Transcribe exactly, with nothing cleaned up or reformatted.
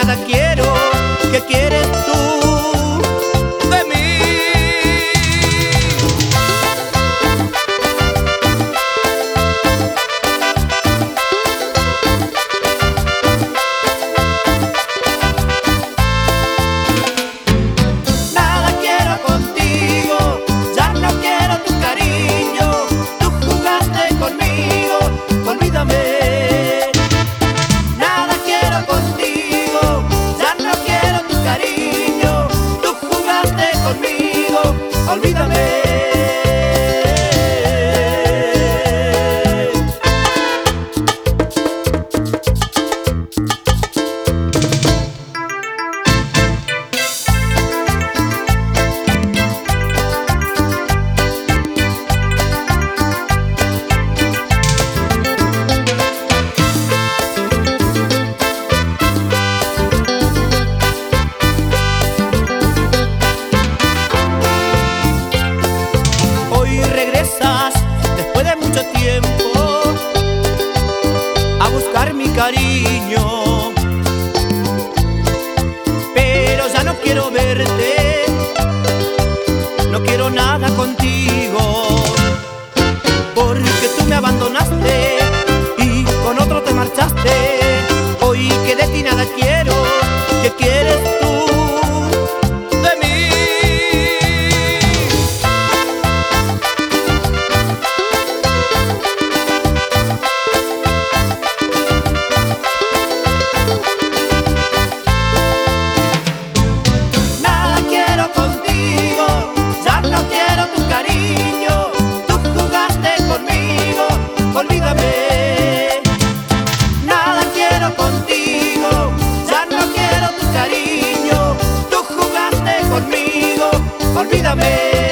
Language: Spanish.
nada quiero. ¿Qué quieres tú de mí? Nada quiero contigo, ya no quiero tu cariño. Tú jugaste conmigo, olvídame. Nada quiero contigo, ya no quiero tu cariño. Tú jugaste conmigo, olvídame. Hoy regresas después de mucho tiempo a buscar mi cariño, pero ya no quiero verte, no quiero nada contigo, porque tú me abandonaste y con otro te marchaste. Hoy que de ti nada quiero. ¿Qué quieres tú de mí? Nada quiero contigo, ya no quiero tu cariño. Tú jugaste conmigo, olvídame. Nada quiero contigo, ya no quiero tu cariño. Tú jugaste conmigo, olvídame.